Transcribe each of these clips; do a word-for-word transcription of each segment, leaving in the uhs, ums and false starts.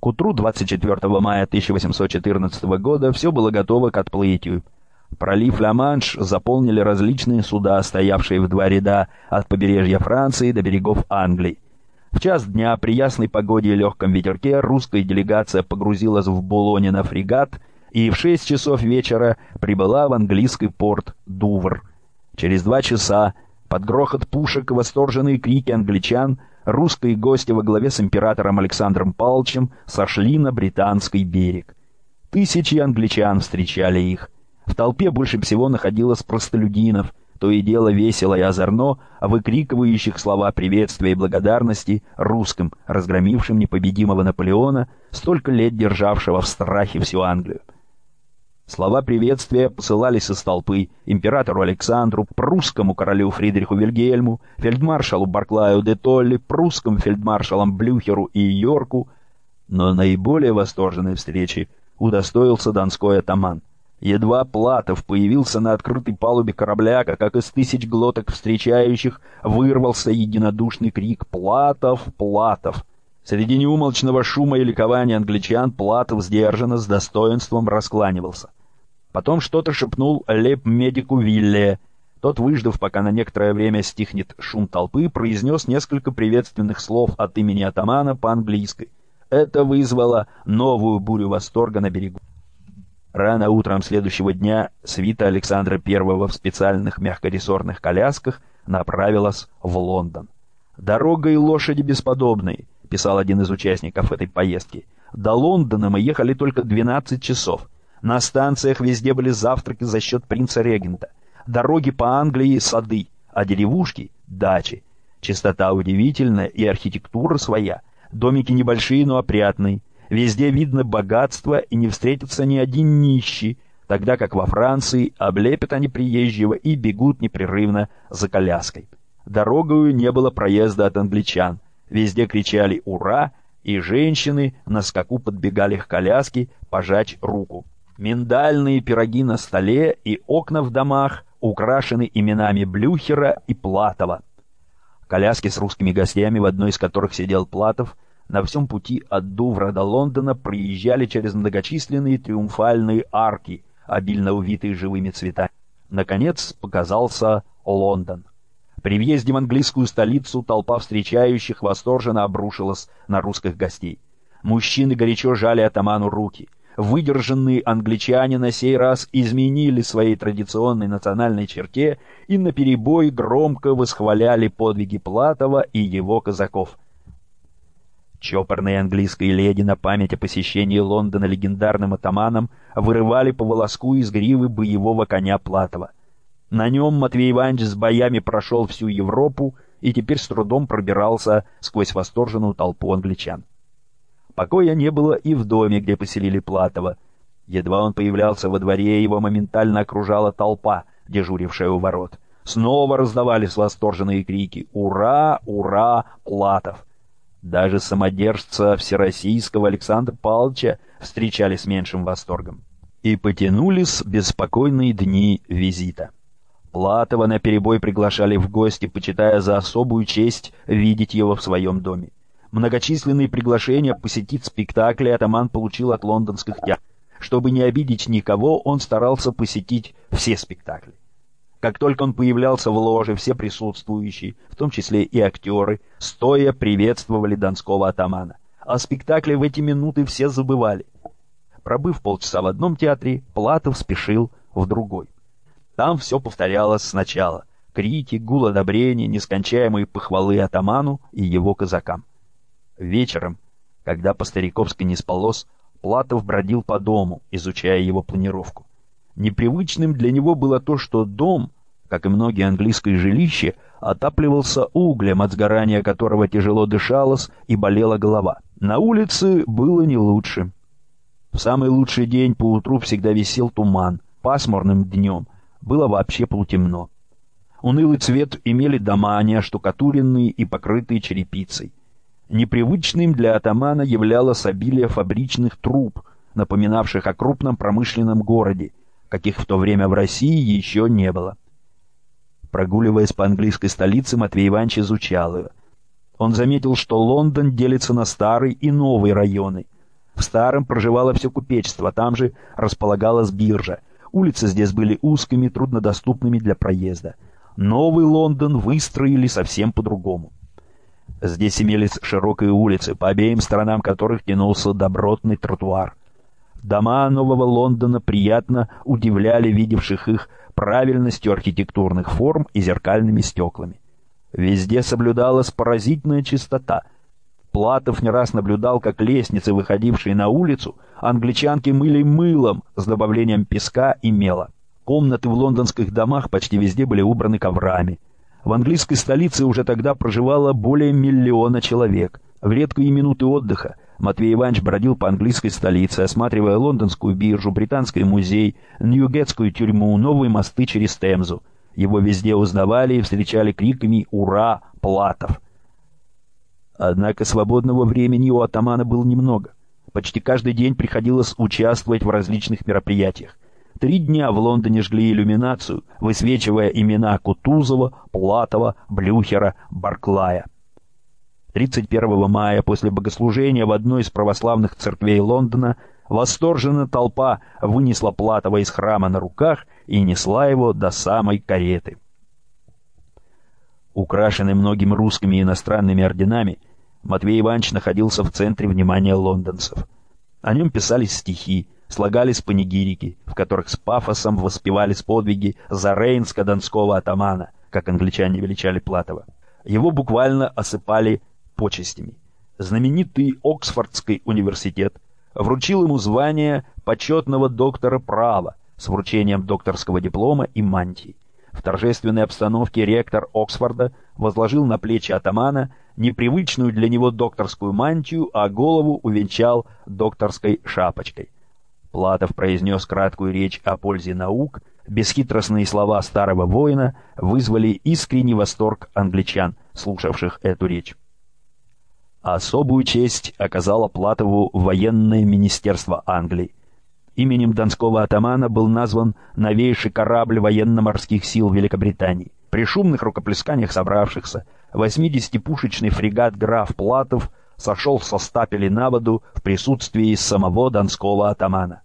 К утру двадцать четвёртого мая тысяча восемьсот четырнадцатого года все было готово к отплытию. Пролив Ла-Манш заполнили различные суда, стоявшие в два ряда от побережья Франции до берегов Англии. В час дня при ясной погоде и легком ветерке русская делегация погрузилась в Булоне на фрегат и в шесть часов вечера прибыла в английский порт Дувр. Через два часа, под грохот пушек и восторженные крики англичан, русские гости во главе с императором Александром Павловичем сошли на британский берег. Тысячи англичан встречали их. В толпе больше всего находилось простолюдинов, то и дело весело и озорно, выкрикивающих слова приветствия и благодарности русским, разгромившим непобедимого Наполеона, столько лет державшего в страхе всю Англию. Слова приветствия посылались из толпы императору Александру, прусскому королю Фридриху Вильгельму, фельдмаршалу Барклаю де Толли, прусским фельдмаршалам Блюхеру и Йорку, но наиболее восторженной встречи удостоился донской атаман. Едва Платов появился на открытой палубе корабля, как из тысяч глоток встречающих вырвался единодушный крик «Платов! Платов!». Среди неумолчного шума и ликования англичан Платов сдержанно, с достоинством раскланивался. Потом что-то шепнул лейб-медику Вилле. Тот, выждав, пока на некоторое время стихнет шум толпы, произнес несколько приветственных слов от имени атамана по-английски. Это вызвало новую бурю восторга на берегу. Рано утром следующего дня свита Александра Первого в специальных мягкорессорных колясках направилась в Лондон. «Дорога и лошади бесподобные», — писал один из участников этой поездки. «До Лондона мы ехали только двенадцать часов. На станциях везде были завтраки за счет принца-регента. Дороги по Англии — сады, а деревушки — дачи. Чистота удивительная и архитектура своя. Домики небольшие, но опрятные. Везде видно богатство, и не встретится ни один нищий, тогда как во Франции облепят они приезжего и бегут непрерывно за коляской. Дорогою не было проезда от англичан. Везде кричали «Ура!», и женщины на скаку подбегали к коляске пожать руку. Миндальные пироги на столе и окна в домах украшены именами Блюхера и Платова. Коляски с русскими гостями, в одной из которых сидел Платов, на всем пути от Дувра до Лондона проезжали через многочисленные триумфальные арки, обильно увитые живыми цветами. Наконец показался Лондон. При въезде в английскую столицу толпа встречающих восторженно обрушилась на русских гостей. Мужчины горячо жали атаману руки. Выдержанные англичане на сей раз изменили своей традиционной национальной черте и наперебой громко восхваляли подвиги Платова и его казаков. Чопорные английские леди на память о посещении Лондона легендарным атаманом вырывали по волоску из гривы боевого коня Платова. На нем Матвей Иванович с боями прошел всю Европу и теперь с трудом пробирался сквозь восторженную толпу англичан. Покоя не было и в доме, где поселили Платова. Едва он появлялся во дворе, его моментально окружала толпа, дежурившая у ворот. Снова раздавались восторженные крики «Ура! Ура! Платов!». Даже самодержца всероссийского Александра Павловича встречали с меньшим восторгом. И потянулись беспокойные дни визита. Платова наперебой приглашали в гости, почитая за особую честь видеть его в своем доме. Многочисленные приглашения посетить спектакли атаман получил от лондонских театров. Чтобы не обидеть никого, он старался посетить все спектакли. Как только он появлялся в ложе, все присутствующие, в том числе и актеры, стоя приветствовали донского атамана. О спектакле в эти минуты все забывали. Пробыв полчаса в одном театре, Платов спешил в другой. Там все повторялось сначала. Крики, гул одобрения, нескончаемые похвалы атаману и его казакам. Вечером, когда по-стариковски не спалось, Платов бродил по дому, изучая его планировку. Непривычным для него было то, что дом, как и многие английские жилища, отапливался углем, от сгорания которого тяжело дышалось и болела голова. На улице было не лучше. В самый лучший день поутру всегда висел туман, пасмурным днем было вообще полутемно. Унылый цвет имели дома, не оштукатуренные и покрытые черепицей. Непривычным для атамана являлось обилие фабричных труб, напоминавших о крупном промышленном городе, каких в то время в России еще не было. Прогуливаясь по английской столице, Матвей Иванович изучал ее. Он заметил, что Лондон делится на старый и новый районы. В старом проживало все купечество, там же располагалась биржа. Улицы здесь были узкими, труднодоступными для проезда. Новый Лондон выстроили совсем по-другому. Здесь имелись широкие улицы, по обеим сторонам которых тянулся добротный тротуар. Дома Нового Лондона приятно удивляли видевших их правильностью архитектурных форм и зеркальными стеклами. Везде соблюдалась поразительная чистота. Платов не раз наблюдал, как лестницы, выходившие на улицу, англичанки мыли мылом с добавлением песка и мела. Комнаты в лондонских домах почти везде были убраны коврами. В английской столице уже тогда проживало более миллиона человек. В редкие минуты отдыха Матвей Иванович бродил по английской столице, осматривая лондонскую биржу, британский музей, Ньюгетскую тюрьму, новые мосты через Темзу. Его везде узнавали и встречали криками «Ура, Платов!». Однако свободного времени у атамана было немного. Почти каждый день приходилось участвовать в различных мероприятиях. Три дня в Лондоне жгли иллюминацию, высвечивая имена Кутузова, Платова, Блюхера, Барклая. тридцать первого мая после богослужения в одной из православных церквей Лондона восторженная толпа вынесла Платова из храма на руках и несла его до самой кареты. Украшенный многими русскими и иностранными орденами, Матвей Иванович находился в центре внимания лондонцев. О нем писались стихи, слагались панигирики, в которых с пафосом воспевались подвиги зарейнско-донского атамана, как англичане величали Платова. Его буквально осыпали почестями. Знаменитый Оксфордский университет вручил ему звание почетного доктора права с вручением докторского диплома и мантии. В торжественной обстановке ректор Оксфорда возложил на плечи атамана непривычную для него докторскую мантию, а голову увенчал докторской шапочкой. Платов произнес краткую речь о пользе наук. Бесхитростные слова старого воина вызвали искренний восторг англичан, слушавших эту речь. Особую честь оказало Платову военное министерство Англии. Именем донского атамана был назван новейший корабль военно-морских сил Великобритании. При шумных рукоплесканиях собравшихся восьмидесятипушечный фрегат «Граф Платов» сошел со стапелей на воду в присутствии самого донского атамана.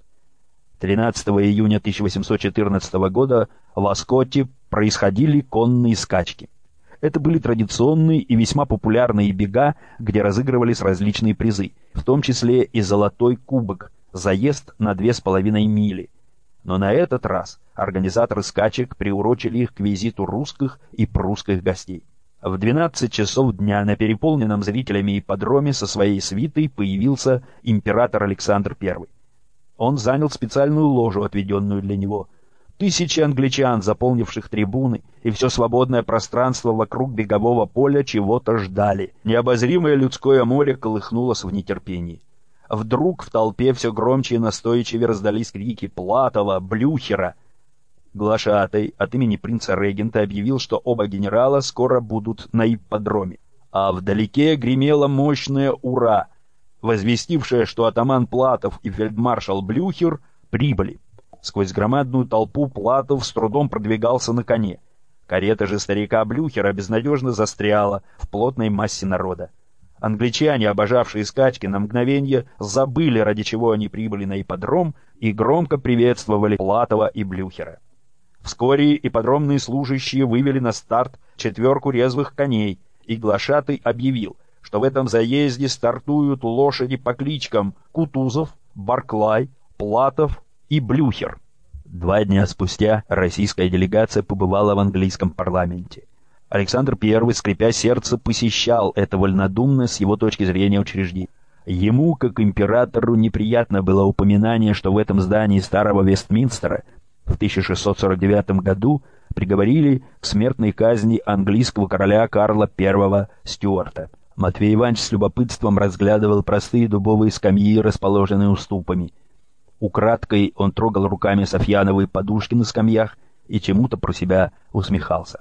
тринадцатого июня тысяча восемьсот четырнадцатого года в Аскотте происходили конные скачки. Это были традиционные и весьма популярные бега, где разыгрывались различные призы, в том числе и золотой кубок, заезд на две с половиной мили. Но на этот раз организаторы скачек приурочили их к визиту русских и прусских гостей. В двенадцать часов дня на переполненном зрителями ипподроме со своей свитой появился император Александр Первый. Он занял специальную ложу, отведенную для него. Тысячи англичан, заполнивших трибуны, и все свободное пространство вокруг бегового поля чего-то ждали. Необозримое людское море колыхнулось в нетерпении. Вдруг в толпе все громче и настойчивее раздались крики «Платова! Блюхера!». Глашатай от имени принца-регента объявил, что оба генерала скоро будут на ипподроме. А вдалеке гремело мощное «Ура!», возвестившее, что атаман Платов и фельдмаршал Блюхер прибыли. Сквозь громадную толпу Платов с трудом продвигался на коне. Карета же старика Блюхера безнадежно застряла в плотной массе народа. Англичане, обожавшие скачки, на мгновенье забыли, ради чего они прибыли на ипподром, и громко приветствовали Платова и Блюхера. Вскоре ипподромные служащие вывели на старт четверку резвых коней, и глашатай объявил, что в этом заезде стартуют лошади по кличкам Кутузов, Барклай, Платов и Блюхер. Два дня спустя российская делегация побывала в английском парламенте. Александр Первый, скрипя сердце, посещал это вольнодумное с его точки зрения учреждение. Ему, как императору, неприятно было упоминание, что в этом здании старого Вестминстера в тысяча шестьсот сорок девятом году приговорили к смертной казни английского короля Карла Первого Стюарта. Матвей Иванович с любопытством разглядывал простые дубовые скамьи, расположенные уступами. Украдкой он трогал руками софьяновые подушки на скамьях и чему-то про себя усмехался.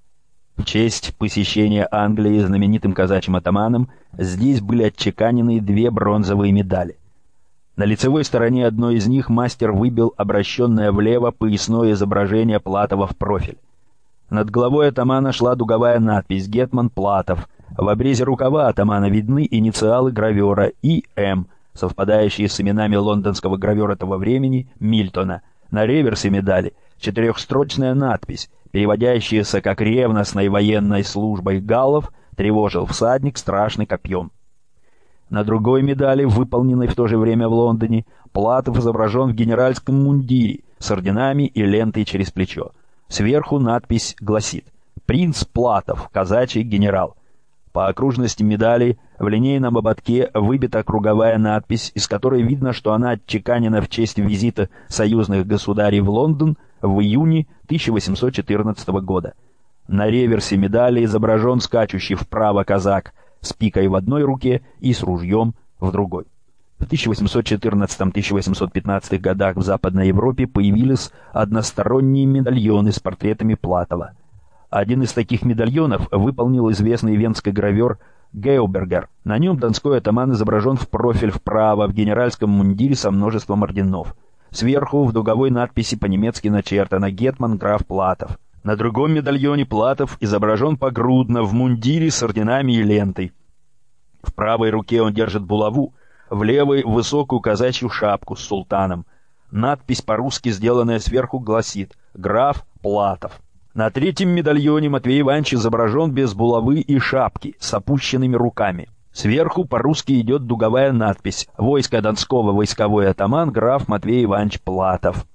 В честь посещения Англии знаменитым казачьим атаманом здесь были отчеканены две бронзовые медали. На лицевой стороне одной из них мастер выбил обращенное влево поясное изображение Платова в профиль. Над головой атамана шла дуговая надпись «Гетман Платов». В обрезе рукава атамана видны инициалы гравера И М совпадающие с именами лондонского гравера того времени Мильтона. На реверсе медали четырехстрочная надпись, переводящаяся как «ревностной военной службой галлов тревожил всадник страшный копьем». На другой медали, выполненной в то же время в Лондоне, Платов изображен в генеральском мундире с орденами и лентой через плечо. Сверху надпись гласит «Принц Платов, казачий генерал». По окружности медали в линейном ободке выбита круговая надпись, из которой видно, что она отчеканена в честь визита союзных государей в Лондон в июне тысяча восемьсот четырнадцатого года. На реверсе медали изображен скачущий вправо казак с пикой в одной руке и с ружьем в другой. В тысяча восемьсот четырнадцатом — тысяча восемьсот пятнадцатых годах в Западной Европе появились односторонние медальоны с портретами Платова. Один из таких медальонов выполнил известный венский гравер Геубергер. На нем донской атаман изображен в профиль вправо в генеральском мундире со множеством орденов. Сверху в дуговой надписи по-немецки начертано «Гетман граф Платов». На другом медальоне Платов изображен погрудно в мундире с орденами и лентой. В правой руке он держит булаву, в левой — высокую казачью шапку с султаном. Надпись по-русски, сделанная сверху, гласит «Граф Платов». На третьем медальоне Матвей Иванович изображен без булавы и шапки, с опущенными руками. Сверху по-русски идет дуговая надпись «Войско Донского войсковой атаман граф Матвей Иванович Платов».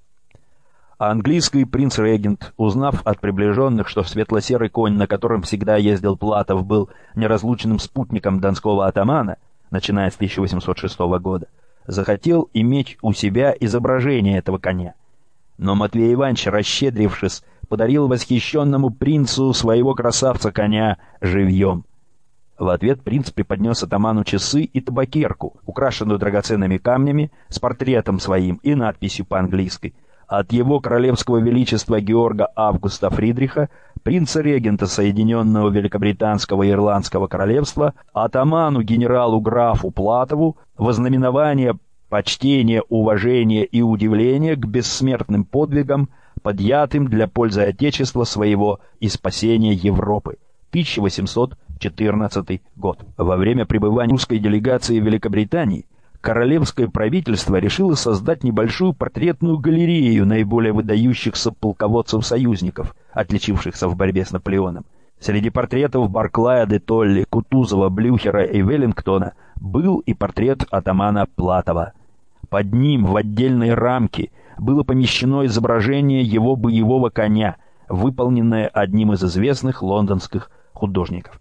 А английский принц-регент, узнав от приближенных, что светло-серый конь, на котором всегда ездил Платов, был неразлучным спутником донского атамана, начиная с тысяча восемьсот шестого года, захотел иметь у себя изображение этого коня. Но Матвей Иванович, расщедрившись, подарил восхищенному принцу своего красавца-коня живьем. В ответ принц преподнес атаману часы и табакерку, украшенную драгоценными камнями, с портретом своим и надписью по-английски: «От его королевского величества Георга Августа Фридриха, принца-регента Соединенного Великобританского и Ирландского королевства, атаману генералу графу Платову, вознаменование почтения, уважения и удивления к бессмертным подвигам, подъятым для пользы Отечества своего и спасения Европы». тысяча восемьсот четырнадцатый год. Во время пребывания русской делегации в Великобритании королевское правительство решило создать небольшую портретную галерею наиболее выдающихся полководцев-союзников, отличившихся в борьбе с Наполеоном. Среди портретов Барклая де Толли, Кутузова, Блюхера и Веллингтона был и портрет атамана Платова. Под ним в отдельной рамке было помещено изображение его боевого коня, выполненное одним из известных лондонских художников.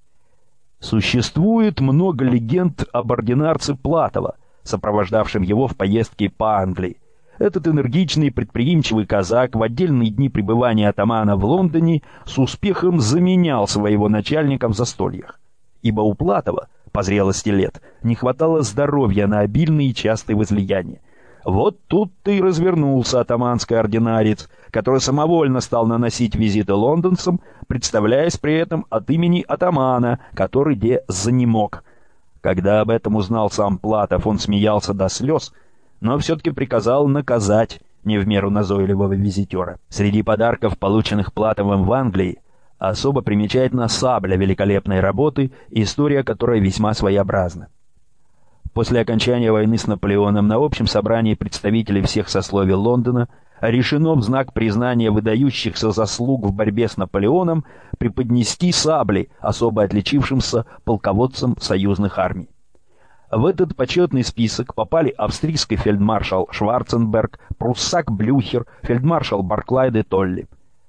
Существует много легенд об ординарце Платова, сопровождавшем его в поездке по Англии. Этот энергичный и предприимчивый казак в отдельные дни пребывания атамана в Лондоне с успехом заменял своего начальника в застольях, ибо у Платова, по зрелости лет, не хватало здоровья на обильные и частые возлияния. Вот тут-то и развернулся атаманский ординарец, который самовольно стал наносить визиты лондонцам, представляясь при этом от имени атамана, который де занемог. Когда об этом узнал сам Платов, он смеялся до слез, но все-таки приказал наказать не в меру назойливого визитера. Среди подарков, полученных Платовым в Англии, особо примечательна сабля великолепной работы, история которой весьма своеобразна. После окончания войны с Наполеоном на общем собрании представителей всех сословий Лондона решено в знак признания выдающихся заслуг в борьбе с Наполеоном преподнести сабли особо отличившимся полководцам союзных армий. В этот почетный список попали австрийский фельдмаршал Шварценберг, пруссак Блюхер, фельдмаршал Барклай де Толли.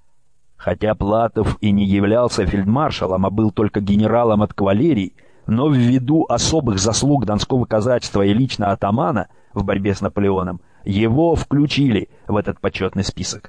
Хотя Платов и не являлся фельдмаршалом, а был только генералом от кавалерии, но ввиду особых заслуг донского казачества и лично атамана в борьбе с Наполеоном, его включили в этот почетный список.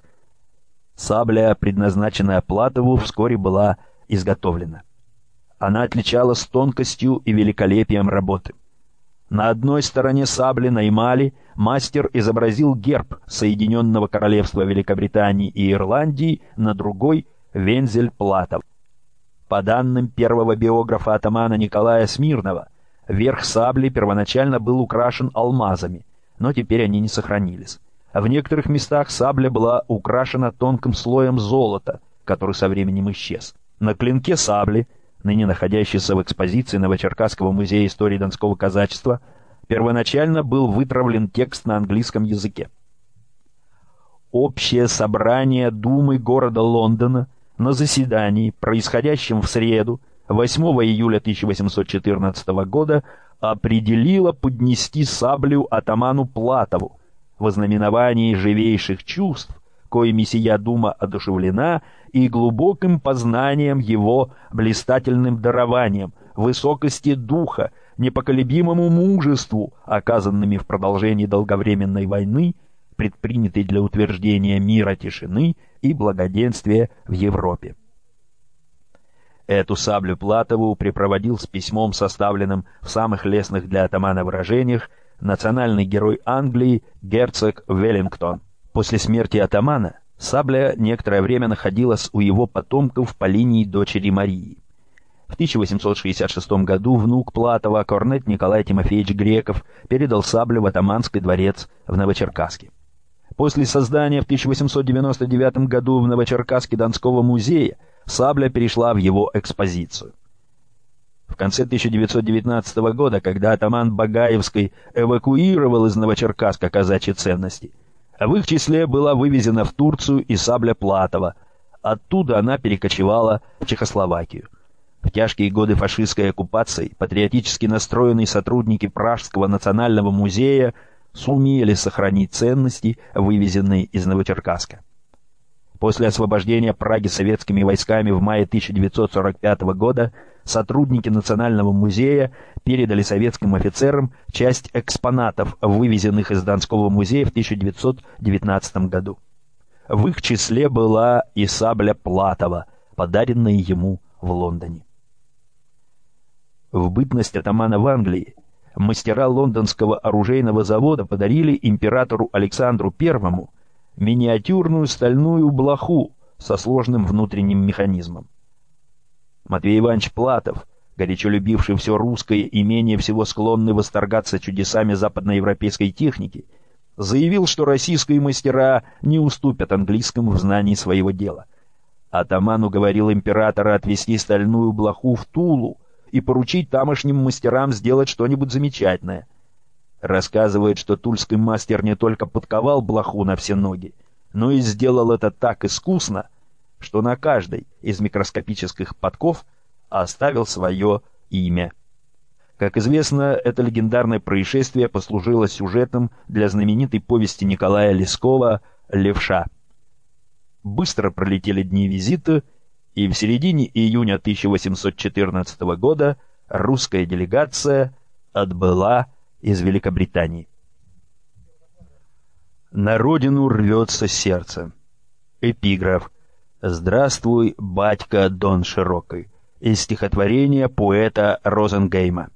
Сабля, предназначенная Платову, вскоре была изготовлена. Она отличалась тонкостью и великолепием работы. На одной стороне сабли на эмали мастер изобразил герб Соединенного Королевства Великобритании и Ирландии, на другой — вензель Платов. По данным первого биографа атамана Николая Смирнова, верх сабли первоначально был украшен алмазами, но теперь они не сохранились. В некоторых местах сабля была украшена тонким слоем золота, который со временем исчез. На клинке сабли, ныне находящейся в экспозиции Новочеркасского музея истории донского казачества, Первоначально был вытравлен текст на английском языке. Общее собрание Думы города Лондона на заседании, происходящем в среду, восьмого июля тысяча восемьсот четырнадцатого года, определило поднести саблю атаману Платову в ознаменовании живейших чувств, коими сия дума одушевлена, и глубоким познанием его блистательным дарованием, высокости духа, непоколебимому мужеству, оказанными в продолжении долговременной войны, предпринятой для утверждения мира, тишины и благоденствия в Европе. Эту саблю Платову припроводил с письмом, составленным в самых лестных для атамана выражениях, национальный герой Англии герцог Веллингтон. После смерти атамана сабля некоторое время находилась у его потомков по линии дочери Марии. В тысяча восемьсот шестьдесят шестом году внук Платова, корнет Николай Тимофеевич Греков, передал саблю в атаманский дворец в Новочеркасске. После создания в тысяча восемьсот девяносто девятом году в Новочеркасске Донского музея сабля перешла в его экспозицию. В конце тысяча девятьсот девятнадцатого года, когда атаман Багаевский эвакуировал из Новочеркасска казачьи ценности, в их числе была вывезена в Турцию и сабля Платова. Оттуда она перекочевала в Чехословакию. В тяжкие годы фашистской оккупации патриотически настроенные сотрудники Пражского национального музея сумели сохранить ценности, вывезенные из Новочеркасска. После освобождения Праги советскими войсками в мае тысяча девятьсот сорок пятого года сотрудники Национального музея передали советским офицерам часть экспонатов, вывезенных из Донского музея в тысяча девятьсот девятнадцатом году. В их числе была и сабля Платова, подаренная ему в Лондоне. В бытность атамана в Англии мастера лондонского оружейного завода подарили императору Александру Первому миниатюрную стальную блоху со сложным внутренним механизмом. Матвей Иванович Платов, горячо любивший все русское и менее всего склонный восторгаться чудесами западноевропейской техники, заявил, что российские мастера не уступят английскому в знании своего дела. Атаман уговорил императора отвезти стальную блоху в Тулу и поручить тамошним мастерам сделать что-нибудь замечательное. Рассказывает, что тульский мастер не только подковал блоху на все ноги, но и сделал это так искусно, что на каждой из микроскопических подков оставил свое имя. Как известно, это легендарное происшествие послужило сюжетом для знаменитой повести Николая Лескова «Левша». Быстро пролетели дни визита, и в середине июня тысяча восемьсот четырнадцатого года русская делегация отбыла из Великобритании. На родину рвется сердце. Эпиграф «Здравствуй, батька Дон Широкий» из стихотворения поэта Розенгейма.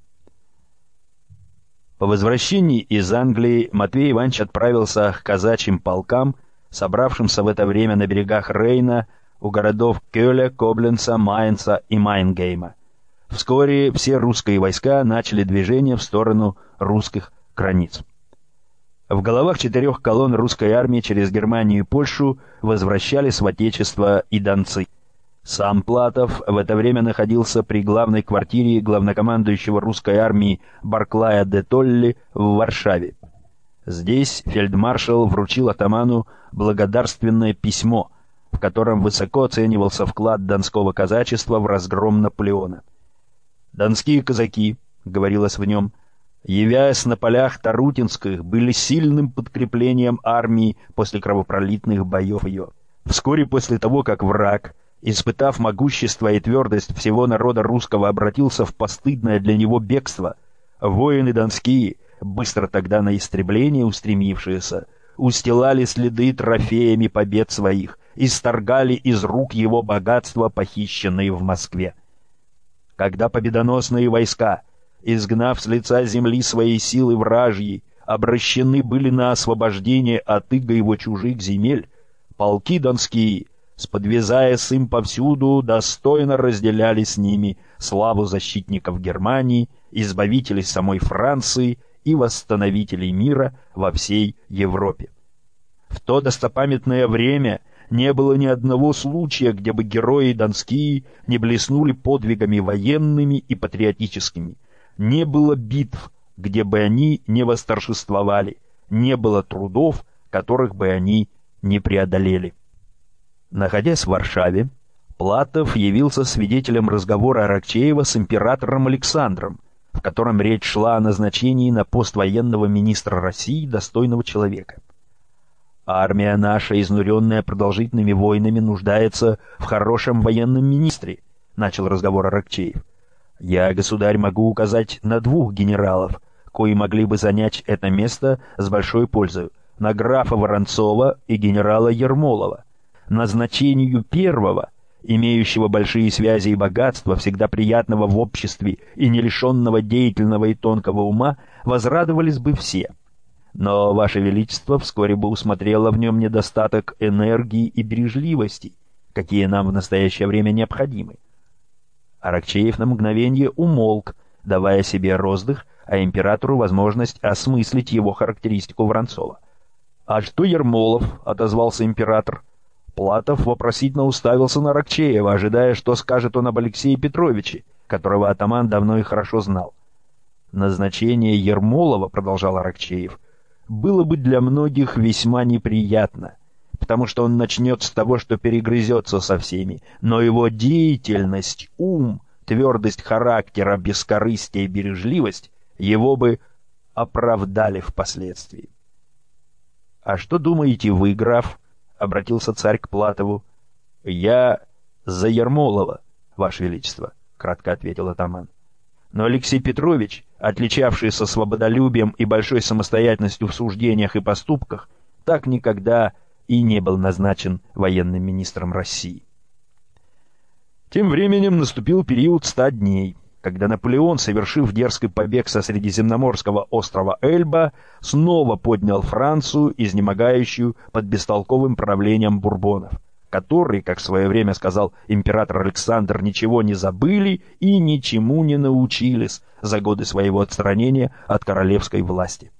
По возвращении из Англии Матвей Иванович отправился к казачьим полкам, собравшимся в это время на берегах Рейна у городов Кёля, Кобленца, Майнца и Майнгейма. Вскоре все русские войска начали движение в сторону русских границ. В головах четырех колонн русской армии через Германию и Польшу возвращались в Отечество и донцы. Сам Платов в это время находился при главной квартире главнокомандующего русской армии Барклая де Толли в Варшаве. Здесь фельдмаршал вручил атаману благодарственное письмо, в котором высоко оценивался вклад донского казачества в разгром Наполеона. «Донские казаки», — говорилось в нем, — «явясь на полях Тарутинских, были сильным подкреплением армии после кровопролитных боев ее. Вскоре после того, как враг, испытав могущество и твердость всего народа русского, обратился в постыдное для него бегство, воины донские, быстро тогда на истребление устремившиеся, устилали следы трофеями побед своих, исторгали из рук его богатства, похищенные в Москве. Когда победоносные войска, изгнав с лица земли свои силы вражьи, обращены были на освобождение от иго его чужих земель, полки донские, сподвязаясь им повсюду, достойно разделяли с ними славу защитников Германии, избавителей самой Франции и восстановителей мира во всей Европе. В то достопамятное время не было ни одного случая, где бы герои донские не блеснули подвигами военными и патриотическими. Не было битв, где бы они не восторжествовали, не было трудов, которых бы они не преодолели. Находясь в Варшаве, Платов явился свидетелем разговора Аракчеева с императором Александром, в котором речь шла о назначении на пост военного министра России достойного человека. «Армия наша, изнуренная продолжительными войнами, нуждается в хорошем военном министре», — начал разговор Аракчеев. «Я, государь, могу указать на двух генералов, кои могли бы занять это место с большой пользой, на графа Воронцова и генерала Ермолова. Назначению первого, имеющего большие связи и богатства, всегда приятного в обществе и не лишенного деятельного и тонкого ума, возрадовались бы все. Но Ваше Величество вскоре бы усмотрело в нем недостаток энергии и бережливости, какие нам в настоящее время необходимы». Аракчеев на мгновение умолк, давая себе роздых, а императору возможность осмыслить его характеристику Воронцова. «А что Ермолов?» — отозвался император. Платов вопросительно уставился на Аракчеева, ожидая, что скажет он об Алексее Петровиче, которого атаман давно и хорошо знал. «Назначение Ермолова, — продолжал Аракчеев, — было бы для многих весьма неприятно, потому что он начнет с того, что перегрызется со всеми, но его деятельность, ум, твердость характера, бескорыстие и бережливость его бы оправдали впоследствии». «А что думаете вы, граф?» — обратился царь к Платову. «Я за Ермолова, Ваше Величество», — кратко ответил атаман. Но Алексей Петрович, отличавшийся свободолюбием и большой самостоятельностью в суждениях и поступках, так никогда и не был назначен военным министром России. Тем временем наступил период ста дней, когда Наполеон, совершив дерзкий побег со средиземноморского острова Эльба, снова поднял Францию, изнемогающую под бестолковым правлением Бурбонов, которые, как в свое время сказал император Александр, ничего не забыли и ничему не научились за годы своего отстранения от королевской власти.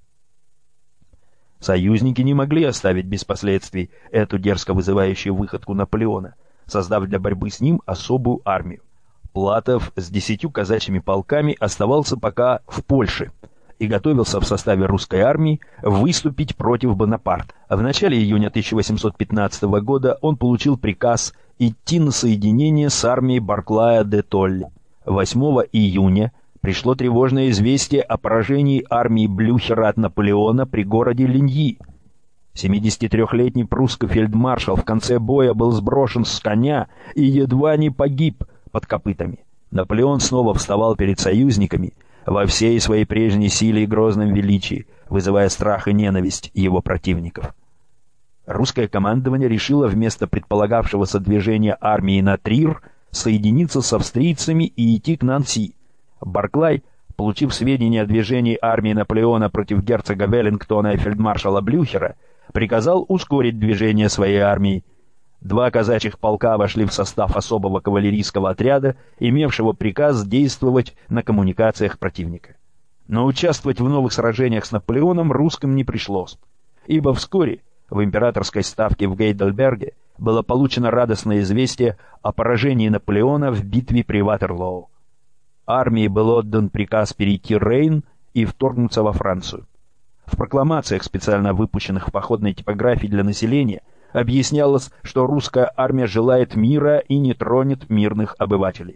Союзники не могли оставить без последствий эту дерзко вызывающую выходку Наполеона, создав для борьбы с ним особую армию. Платов с десятью казачьими полками оставался пока в Польше и готовился в составе русской армии выступить против Бонапарта. В начале июня тысяча восемьсот пятнадцатого года он получил приказ идти на соединение с армией Барклая де Толли. восьмого июня пришло тревожное известие о поражении армии Блюхера от Наполеона при городе Линьи. семидесятитрёхлетний прусский фельдмаршал в конце боя был сброшен с коня и едва не погиб под копытами. Наполеон снова вставал перед союзниками во всей своей прежней силе и грозном величии, вызывая страх и ненависть его противников. Русское командование решило вместо предполагавшегося движения армии на Трир соединиться с австрийцами и идти к Нанси. Барклай, получив сведения о движении армии Наполеона против герцога Веллингтона и фельдмаршала Блюхера, приказал ускорить движение своей армии. Два казачьих полка вошли в состав особого кавалерийского отряда, имевшего приказ действовать на коммуникациях противника. Но участвовать в новых сражениях с Наполеоном русским не пришлось, ибо вскоре в императорской ставке в Гейдельберге было получено радостное известие о поражении Наполеона в битве при Ватерлоу. Армии был отдан приказ перейти Рейн и вторгнуться во Францию. В прокламациях, специально выпущенных в походной типографии для населения, объяснялось, что русская армия желает мира и не тронет мирных обывателей.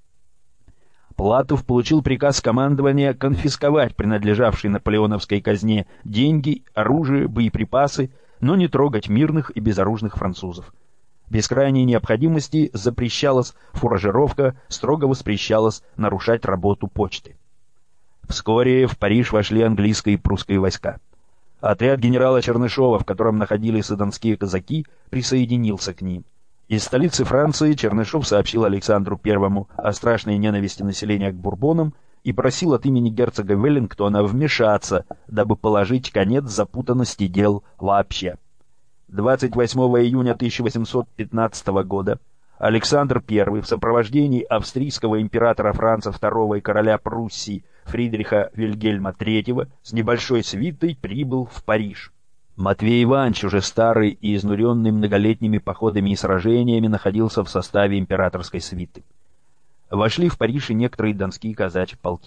Платов получил приказ командования конфисковать принадлежавшие наполеоновской казне деньги, оружие, боеприпасы, но не трогать мирных и безоружных французов. Без крайней необходимости запрещалась фуражировка, строго воспрещалось нарушать работу почты. Вскоре в Париж вошли английские и прусские войска. Отряд генерала Чернышова, в котором находились и донские казаки, присоединился к ним. Из столицы Франции Чернышов сообщил Александру Первому о страшной ненависти населения к бурбонам и просил от имени герцога Веллингтона вмешаться, дабы положить конец запутанности дел вообще. двадцать восьмого июня тысяча восемьсот пятнадцатого года Александр Первый в сопровождении австрийского императора Франца Второго и короля Пруссии Фридриха Вильгельма Третьего с небольшой свитой прибыл в Париж. Матвей Иванович, уже старый и изнуренный многолетними походами и сражениями, находился в составе императорской свиты. Вошли в Париж и некоторые донские казачьи полки.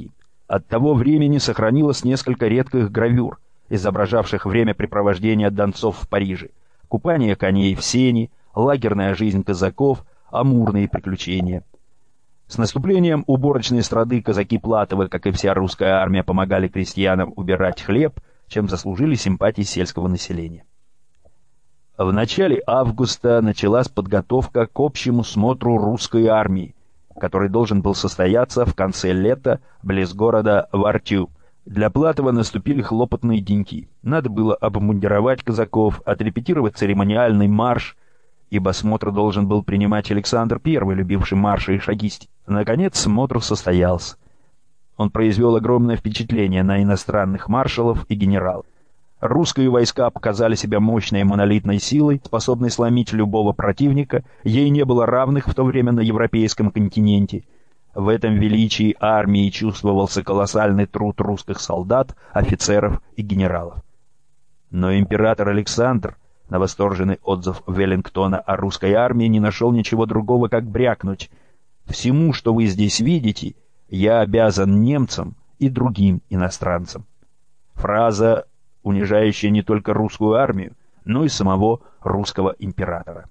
От того времени сохранилось несколько редких гравюр, изображавших времяпрепровождение донцов в Париже, купание коней в сене, лагерная жизнь казаков, амурные приключения. С наступлением уборочной страды казаки Платовы, как и вся русская армия, помогали крестьянам убирать хлеб, чем заслужили симпатии сельского населения. В начале августа началась подготовка к общему смотру русской армии, который должен был состояться в конце лета близ города Вартю. Для Платова наступили хлопотные деньки. Надо было обмундировать казаков, отрепетировать церемониальный марш, ибо смотр должен был принимать Александр Первый, любивший марши и шагисти. Наконец, смотр состоялся. Он произвел огромное впечатление на иностранных маршалов и генералов. Русские войска показали себя мощной монолитной силой, способной сломить любого противника, ей не было равных в то время на европейском континенте. В этом величии армии чувствовался колоссальный труд русских солдат, офицеров и генералов. Но император Александр, на восторженный отзыв Веллингтона о русской армии, не нашел ничего другого, как брякнуть: «Всему, что вы здесь видите, я обязан немцам и другим иностранцам». Фраза, унижающая не только русскую армию, но и самого русского императора.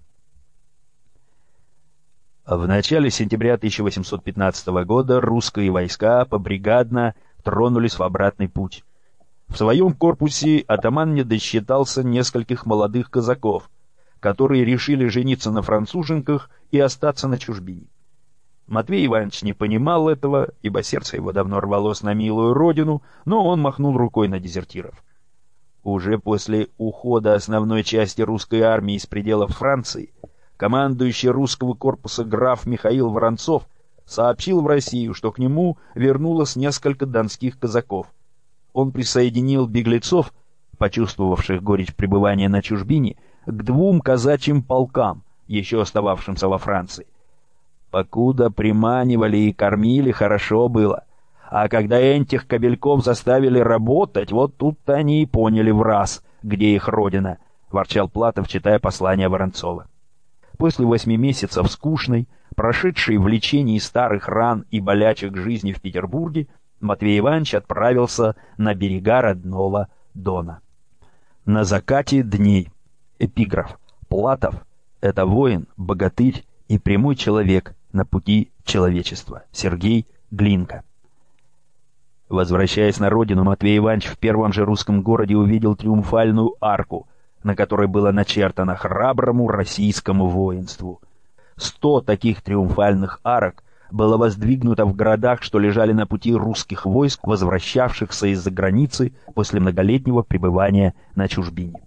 В начале сентября тысяча восемьсот пятнадцатого года русские войска побригадно тронулись в обратный путь. В своем корпусе атаман не досчитался нескольких молодых казаков, которые решили жениться на француженках и остаться на чужбине. Матвей Иванович не понимал этого, ибо сердце его давно рвалось на милую родину, но он махнул рукой на дезертиров. Уже после ухода основной части русской армии из пределов Франции командующий русского корпуса граф Михаил Воронцов сообщил в Россию, что к нему вернулось несколько донских казаков. Он присоединил беглецов, почувствовавших горечь пребывания на чужбине, к двум казачьим полкам, еще остававшимся во Франции. Покуда приманивали и кормили, хорошо было. А когда этих кобельков заставили работать, вот тут-то они и поняли враз, где их родина, — ворчал Платов, читая послание Воронцова. После восьми месяцев скучной, прошедшей в лечении старых ран и болячек жизни в Петербурге, Матвей Иванович отправился на берега родного Дона. На закате дней. Эпиграф. Платов — это воин, богатырь и прямой человек на пути человечества. Сергей Глинка. Возвращаясь на родину, Матвей Иванович в первом же русском городе увидел триумфальную арку, на которой было начертано «Храброму российскому воинству». Сто таких триумфальных арок было воздвигнуто в городах, что лежали на пути русских войск, возвращавшихся из-за границы после многолетнего пребывания на чужбине.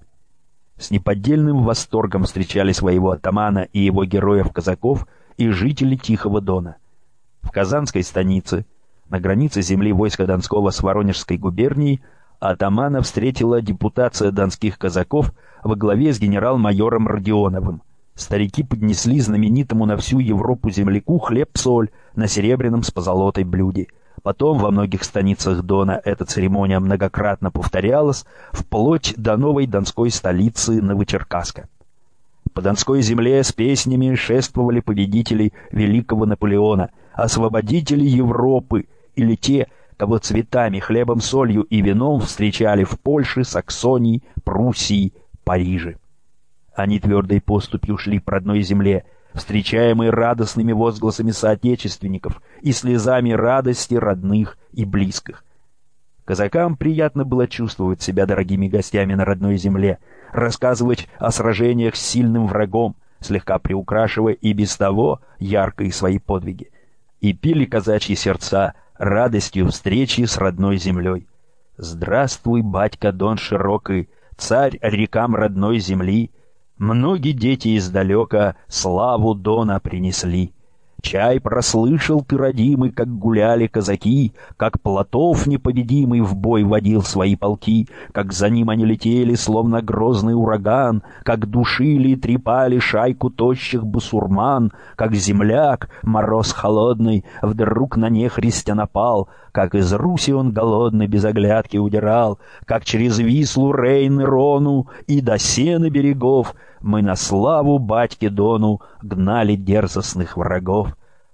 С неподдельным восторгом встречали своего атамана и его героев-казаков и жители Тихого Дона. В Казанской станице, на границе земли войска Донского с Воронежской губернией, атамана встретила депутация донских казаков во главе с генерал-майором Родионовым. Старики поднесли знаменитому на всю Европу земляку хлеб-соль на серебряном с позолотой блюде. Потом во многих станицах Дона эта церемония многократно повторялась, вплоть до новой донской столицы Новочеркасска. По Донской земле с песнями шествовали победители Великого Наполеона, освободители Европы или те, кого цветами, хлебом, солью и вином встречали в Польше, Саксонии, Пруссии, Париже. Они твердой поступью шли по родной земле, встречаемые радостными возгласами соотечественников и слезами радости родных и близких. Казакам приятно было чувствовать себя дорогими гостями на родной земле, рассказывать о сражениях с сильным врагом, слегка приукрашивая и без того яркие свои подвиги. И пили казачьи сердца радостью встречи с родной землей. «Здравствуй, батька Дон широкий, царь рекам родной земли! Многие дети издалека славу Дона принесли. Чай прослышал ты, родимый, как гуляли казаки, как Платов непобедимый в бой водил свои полки, как за ним они летели, словно грозный ураган, как душили и трепали шайку тощих бусурман, как земляк, мороз холодный, вдруг на нехристя напал, как из Руси он голодный без оглядки удирал, как через Вислу, Рейн и Рону и до сена берегов мы на славу батьке Дону гнали дерзостных врагов.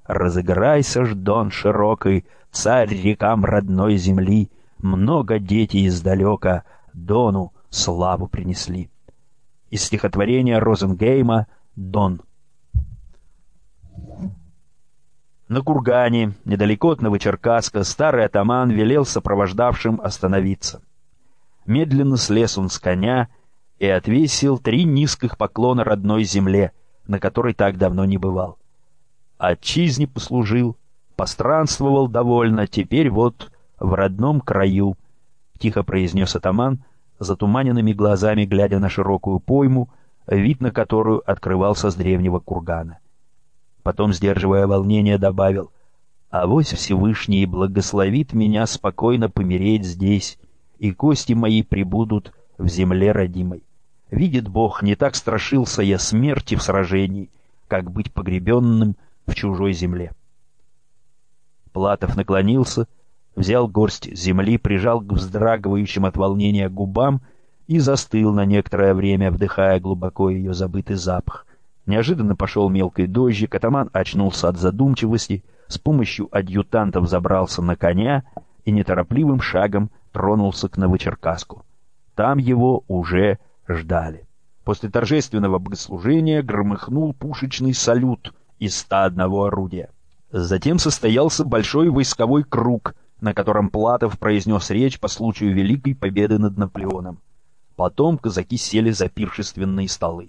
Разыграйся ж, Дон широкий, царь рекам родной земли, много детей издалека Дону славу принесли. Из стихотворения Розенгейма «Дон». На кургане, недалеко от Новочеркасска, старый атаман велел сопровождавшим остановиться. Медленно слез он с коня и отвесил три низких поклона родной земле, на которой так давно не бывал. Отчизне послужил, постранствовал довольно, теперь вот в родном краю, — тихо произнес атаман, затуманенными глазами глядя на широкую пойму, вид на которую открывался с древнего кургана. Потом, сдерживая волнение, добавил: «Авось Всевышний благословит меня спокойно помереть здесь, и кости мои прибудут в земле родимой. Видит Бог, не так страшился я смерти в сражении, как быть погребенным в чужой земле». Платов наклонился, взял горсть земли, прижал к вздрагивающим от волнения губам и застыл на некоторое время, вдыхая глубоко ее забытый запах. Неожиданно пошел мелкий дождик, атаман очнулся от задумчивости, с помощью адъютантов забрался на коня и неторопливым шагом тронулся к Новочеркасску. Там его уже ждали. После торжественного богослужения громыхнул пушечный салют из ста одного орудия. Затем состоялся большой войсковой круг, на котором Платов произнес речь по случаю Великой Победы над Наполеоном. Потом казаки сели за пиршественные столы.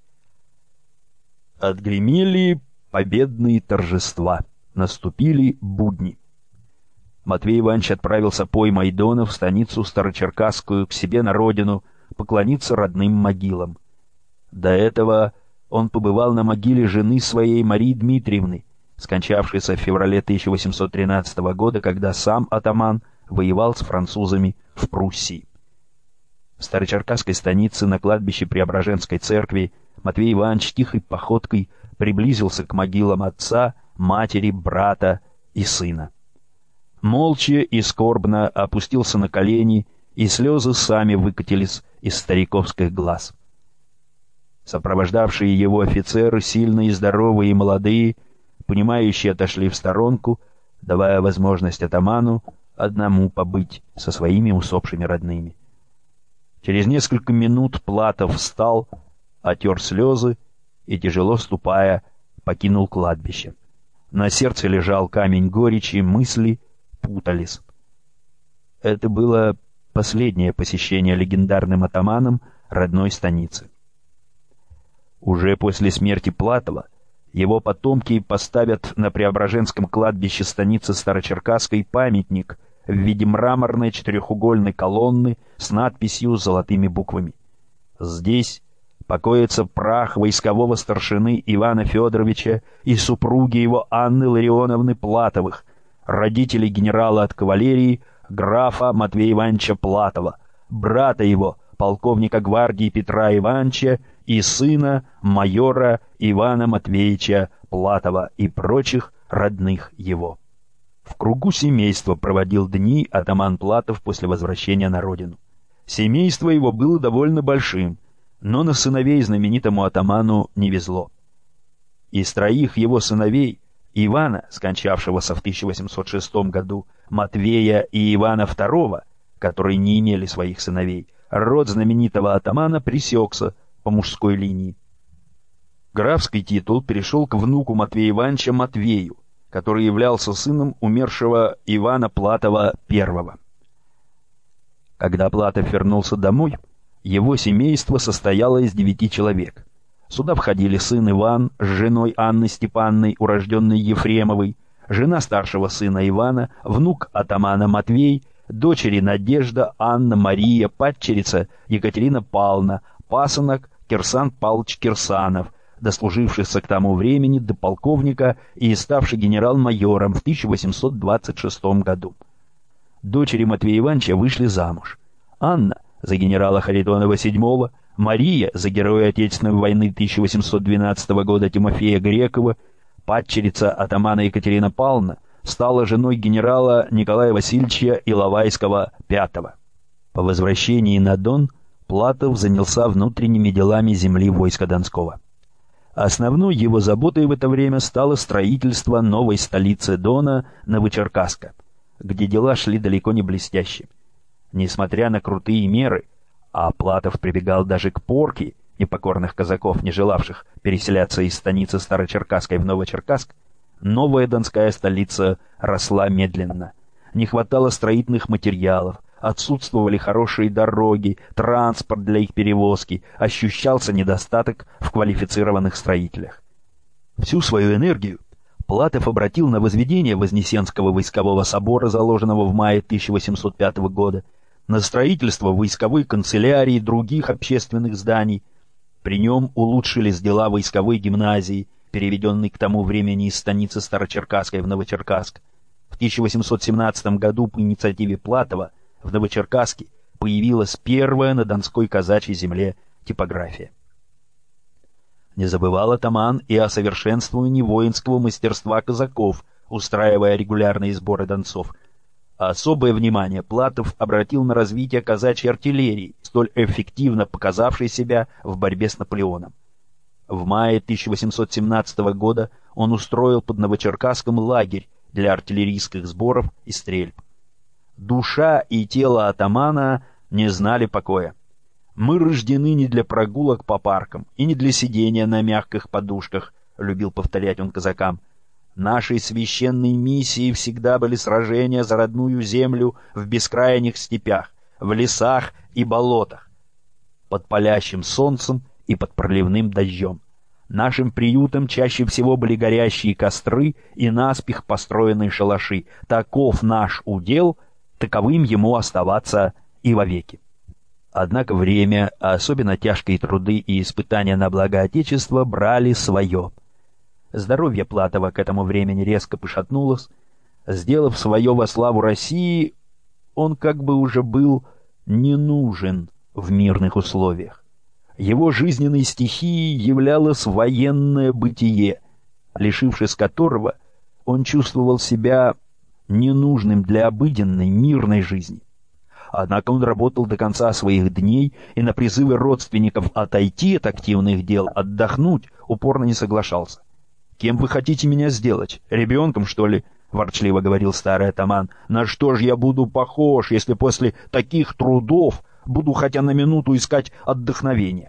Отгремели победные торжества. Наступили будни. Матвей Иванович отправился по Майдону в станицу Старочеркасскую, к себе на родину, поклониться родным могилам. До этого он побывал на могиле жены своей Марии Дмитриевны, скончавшейся в феврале тысяча восемьсот тринадцатого года, когда сам атаман воевал с французами в Пруссии. В Старочеркасской станице на кладбище Преображенской церкви Матвей Иванович тихой походкой приблизился к могилам отца, матери, брата и сына. Молча и скорбно опустился на колени, и слезы сами выкатились из стариковских глаз. Сопровождавшие его офицеры, сильные, здоровые и молодые, понимающие, отошли в сторонку, давая возможность атаману одному побыть со своими усопшими родными. Через несколько минут Платов встал, отер слезы и, тяжело ступая, покинул кладбище. На сердце лежал камень горечи, мысли путались. Это было последнее посещение легендарным атаманом родной станицы. Уже после смерти Платова его потомки поставят на Преображенском кладбище станицы Старочеркасской памятник в виде мраморной четырехугольной колонны с надписью золотыми буквами. Здесь покоится прах войскового старшины Ивана Федоровича и супруги его Анны Ларионовны Платовых, родителей генерала от кавалерии графа Матвея Ивановича Платова, брата его, полковника гвардии Петра Ивановича, и сына майора Ивана Матвеевича Платова и прочих родных его. В кругу семейства проводил дни атаман Платов после возвращения на родину. Семейство его было довольно большим, но на сыновей знаменитому атаману не везло. Из троих его сыновей, Ивана, скончавшегося в тысяча восемьсот шестом году, Матвея и Ивана второго, которые не имели своих сыновей, род знаменитого атамана пресекся по мужской линии. Графский титул перешел к внуку Матвея Ивановича Матвею, который являлся сыном умершего Ивана Платова первого. Когда Платов вернулся домой, его семейство состояло из девяти человек. Сюда входили сын Иван с женой Анной Степанной, урожденной Ефремовой, жена старшего сына Ивана, внук атамана Матвей, дочери Надежда, Анна, Мария, падчерица Екатерина Павловна, пасынок Кирсан Павлович Кирсанов, дослужившийся к тому времени до полковника и ставший генерал-майором в тысяча восемьсот двадцать шестом году. Дочери Матвея Ивановича вышли замуж. Анна за генерала Харитонова седьмого, Мария за героя Отечественной войны тысяча восемьсот двенадцатого года Тимофея Грекова, падчерица атамана Екатерина Павловна, стала женой генерала Николая Васильевича Иловайского пятого. По возвращении на Дон Платов занялся внутренними делами земли войска Донского. Основной его заботой в это время стало строительство новой столицы Дона Новочеркасска, где дела шли далеко не блестяще. Несмотря на крутые меры, а Платов прибегал даже к порке непокорных казаков, не желавших переселяться из станицы Старочеркасской в Новочеркасск, новая донская столица росла медленно. Не хватало строительных материалов, отсутствовали хорошие дороги, транспорт для их перевозки, ощущался недостаток в квалифицированных строителях. Всю свою энергию Платов обратил на возведение Вознесенского войскового собора, заложенного в мае тысяча восемьсот пятого года, на строительство войсковой канцелярии и других общественных зданий. При нем улучшились дела войсковой гимназии, переведенной к тому времени из станицы Старочеркасской в Новочеркасск. В тысяча восемьсот семнадцатом году по инициативе Платова в Новочеркасске появилась первая на Донской казачьей земле типография. Не забывал атаман и о совершенствовании воинского мастерства казаков, устраивая регулярные сборы донцов. Особое внимание Платов обратил на развитие казачьей артиллерии, столь эффективно показавшей себя в борьбе с Наполеоном. В мае тысяча восемьсот семнадцатого года он устроил под Новочеркасском лагерь для артиллерийских сборов и стрельб. Душа и тело атамана не знали покоя. «Мы рождены не для прогулок по паркам и не для сидения на мягких подушках», — любил повторять он казакам. «Нашей священной миссией всегда были сражения за родную землю в бескрайних степях, в лесах и болотах, под палящим солнцем и под проливным дождем. Нашим приютом чаще всего были горящие костры и наспех построенные шалаши. Таков наш удел, таковым ему оставаться и вовеки». Однако время, а особенно тяжкие труды и испытания на благо Отечества, брали свое. Здоровье Платова к этому времени резко пошатнулось. Сделав свое во славу России, он как бы уже был не нужен в мирных условиях. Его жизненной стихией являлось военное бытие, лишившись которого он чувствовал себя ненужным для обыденной мирной жизни. Однако он работал до конца своих дней и на призывы родственников отойти от активных дел, отдохнуть, упорно не соглашался. «Кем вы хотите меня сделать? Ребенком, что ли?» — ворчливо говорил старый атаман. «На что ж я буду похож, если после таких трудов буду хотя на минуту искать отдохновения?»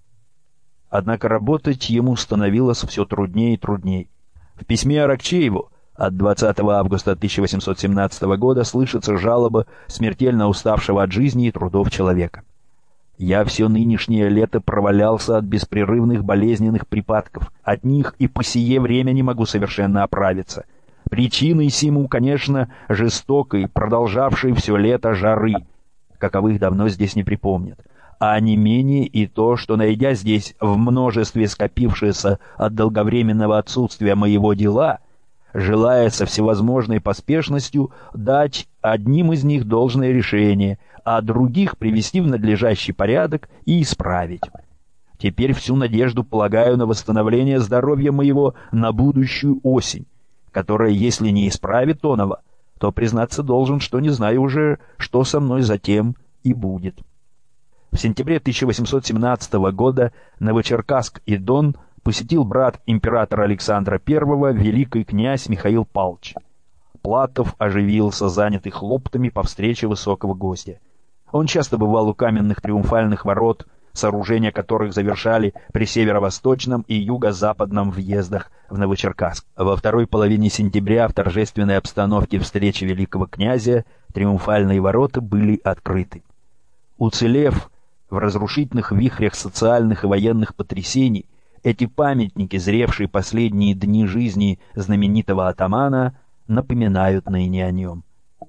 Однако работать ему становилось все труднее и труднее. В письме Аракчееву от двадцатого августа тысяча восемьсот семнадцатого года слышится жалоба смертельно уставшего от жизни и трудов человека. «Я все нынешнее лето провалялся от беспрерывных болезненных припадков. От них и по сие время не могу совершенно оправиться. Причиной сему, конечно, жестокой, продолжавшей все лето жары, каковых давно здесь не припомнят, а не менее и то, что, найдя здесь в множестве скопившиеся от долговременного отсутствия моего дела, желая со всевозможной поспешностью дать одним из них должное решение, а других привести в надлежащий порядок и исправить. Теперь всю надежду полагаю на восстановление здоровья моего на будущую осень, которая, если не исправит оного, то признаться должен, что не знаю уже, что со мной затем и будет». В сентябре тысяча восемьсот семнадцатого года Новочеркасск и Дон посетил брат императора Александра Первого, великий князь Михаил Павлович. Платов оживился, занятый хлопотами по встрече высокого гостя. Он часто бывал у каменных триумфальных ворот, сооружения которых завершали при северо-восточном и юго-западном въездах в Новочеркасск. Во второй половине сентября в торжественной обстановке встречи великого князя триумфальные ворота были открыты. Уцелев в разрушительных вихрях социальных и военных потрясений, эти памятники, зревшие последние дни жизни знаменитого атамана, напоминают ныне о нем.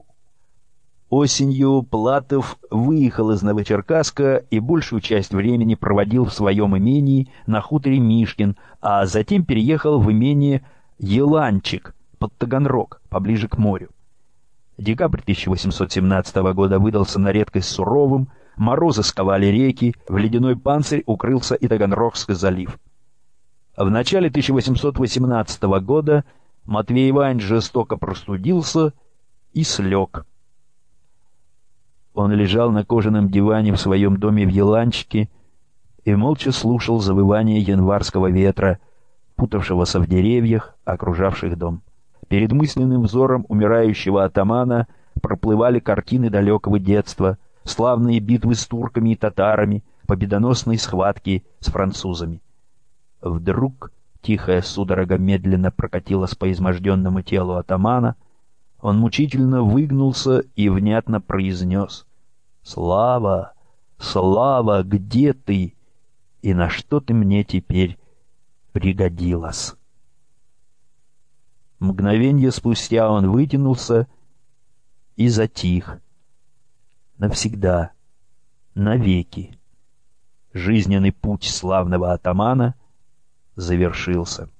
Осенью Платов выехал из Новочеркасска и большую часть времени проводил в своем имении на хуторе Мишкин, а затем переехал в имение Еланчик под Таганрог, поближе к морю. Декабрь тысяча восемьсот семнадцатого года выдался на редкость суровым, морозы сковали реки, в ледяной панцирь укрылся и Таганрогский залив. В начале тысяча восемьсот восемнадцатого года Матвей Иванович жестоко простудился и слег. Он лежал на кожаном диване в своем доме в Еланчике и молча слушал завывание январского ветра, путавшегося в деревьях, окружавших дом. Перед мысленным взором умирающего атамана проплывали картины далекого детства, славные битвы с турками и татарами, победоносные схватки с французами. Вдруг тихая судорога медленно прокатилась по изможденному телу атамана. Он мучительно выгнулся и внятно произнес: «Слава, Слава, где ты? И на что ты мне теперь пригодилась?» Мгновенье спустя он вытянулся и затих. Навсегда, навеки. Жизненный путь славного атамана завершился.